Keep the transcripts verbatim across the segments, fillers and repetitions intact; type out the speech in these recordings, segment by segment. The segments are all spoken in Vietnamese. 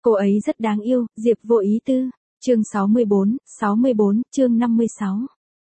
Cô ấy rất đáng yêu, Diệp Vô Ý Tư. Chương sáu mươi bốn, sáu mươi bốn, chương năm mươi sáu.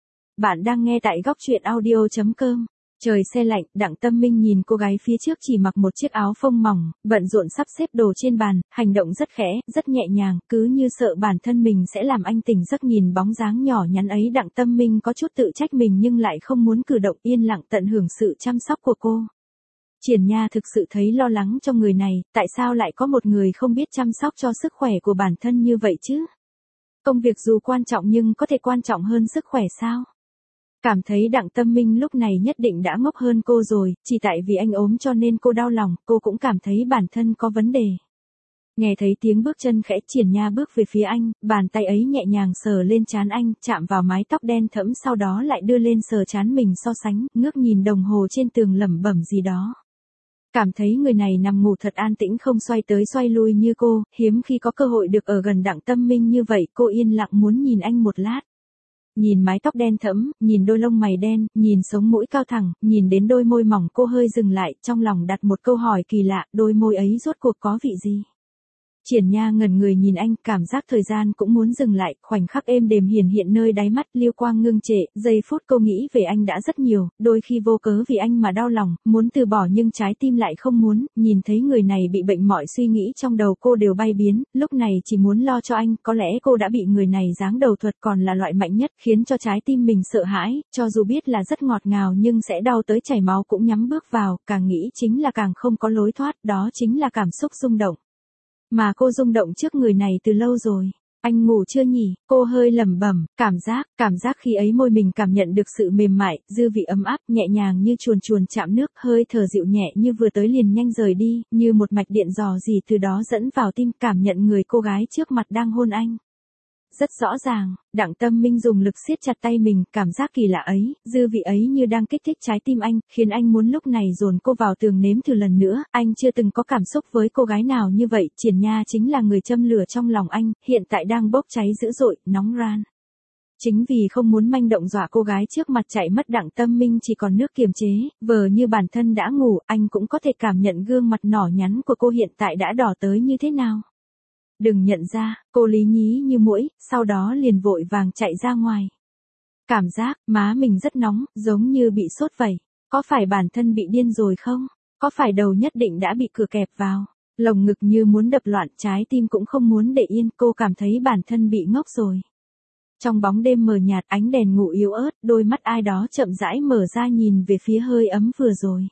Bạn đang nghe tại góc truyện audio chấm com. Trời se lạnh, Đặng Tâm Minh nhìn cô gái phía trước chỉ mặc một chiếc áo phông mỏng, bận rộn sắp xếp đồ trên bàn, hành động rất khẽ, rất nhẹ nhàng, cứ như sợ bản thân mình sẽ làm anh tỉnh giấc. Nhìn bóng dáng nhỏ nhắn ấy, Đặng Tâm Minh có chút tự trách mình nhưng lại không muốn cử động, yên lặng tận hưởng sự chăm sóc của cô. Triển Nha thực sự thấy lo lắng cho người này, tại sao lại có một người không biết chăm sóc cho sức khỏe của bản thân như vậy chứ? Công việc dù quan trọng nhưng có thể quan trọng hơn sức khỏe sao? Cảm thấy Đặng Tâm Minh lúc này nhất định đã ngốc hơn cô rồi, chỉ tại vì anh ốm cho nên cô đau lòng, cô cũng cảm thấy bản thân có vấn đề. Nghe thấy tiếng bước chân khẽ, Triển Nha bước về phía anh, bàn tay ấy nhẹ nhàng sờ lên trán anh, chạm vào mái tóc đen thẫm, sau đó lại đưa lên sờ trán mình so sánh, ngước nhìn đồng hồ trên tường lẩm bẩm gì đó. Cảm thấy người này nằm ngủ thật an tĩnh, không xoay tới xoay lui như cô, hiếm khi có cơ hội được ở gần Đặng Tâm Minh như vậy, cô yên lặng muốn nhìn anh một lát. Nhìn mái tóc đen thẫm, nhìn đôi lông mày đen, nhìn sống mũi cao thẳng, nhìn đến đôi môi mỏng, cô hơi dừng lại, trong lòng đặt một câu hỏi kỳ lạ, đôi môi ấy rốt cuộc có vị gì? Triển Nha ngẩn người nhìn anh, cảm giác thời gian cũng muốn dừng lại, khoảnh khắc êm đềm hiển hiện nơi đáy mắt, liêu quang ngưng trệ, giây phút cô nghĩ về anh đã rất nhiều, đôi khi vô cớ vì anh mà đau lòng, muốn từ bỏ nhưng trái tim lại không muốn, nhìn thấy người này bị bệnh mọi suy nghĩ trong đầu cô đều bay biến, lúc này chỉ muốn lo cho anh, có lẽ cô đã bị người này giáng đầu thuật còn là loại mạnh nhất, khiến cho trái tim mình sợ hãi, cho dù biết là rất ngọt ngào nhưng sẽ đau tới chảy máu cũng nhắm bước vào, càng nghĩ chính là càng không có lối thoát, đó chính là cảm xúc rung động. Mà cô rung động trước người này từ lâu rồi. Anh ngủ chưa nhỉ? Cô hơi lẩm bẩm, cảm giác, cảm giác khi ấy môi mình cảm nhận được sự mềm mại, dư vị ấm áp, nhẹ nhàng như chuồn chuồn chạm nước, hơi thở dịu nhẹ như vừa tới liền nhanh rời đi, như một mạch điện dò dỉ từ đó dẫn vào tim, cảm nhận người cô gái trước mặt đang hôn anh. Rất rõ ràng, Đặng Tâm Minh dùng lực siết chặt tay mình, cảm giác kỳ lạ ấy, dư vị ấy như đang kích thích trái tim anh, khiến anh muốn lúc này dồn cô vào tường nếm thử lần nữa, anh chưa từng có cảm xúc với cô gái nào như vậy, Triển Nha chính là người châm lửa trong lòng anh, hiện tại đang bốc cháy dữ dội, nóng ran. Chính vì không muốn manh động dọa cô gái trước mặt chạy mất, Đặng Tâm Minh chỉ còn nước kiềm chế, vờ như bản thân đã ngủ, anh cũng có thể cảm nhận gương mặt nhỏ nhắn của cô hiện tại đã đỏ tới như thế nào. Đừng nhận ra, cô lý nhí như muỗi, sau đó liền vội vàng chạy ra ngoài. Cảm giác, má mình rất nóng, giống như bị sốt vậy. Có phải bản thân bị điên rồi không? Có phải đầu nhất định đã bị cửa kẹp vào? Lồng ngực như muốn đập loạn, trái tim cũng không muốn để yên, cô cảm thấy bản thân bị ngốc rồi. Trong bóng đêm mờ nhạt, ánh đèn ngủ yếu ớt, đôi mắt ai đó chậm rãi mở ra nhìn về phía hơi ấm vừa rồi.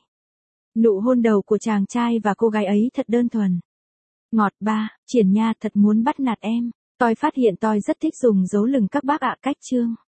Nụ hôn đầu của chàng trai và cô gái ấy thật đơn thuần. Ngọt ba, Triển Nha thật muốn bắt nạt em. Tôi phát hiện tôi rất thích dùng dấu lừng các bác ạ. Cách chương.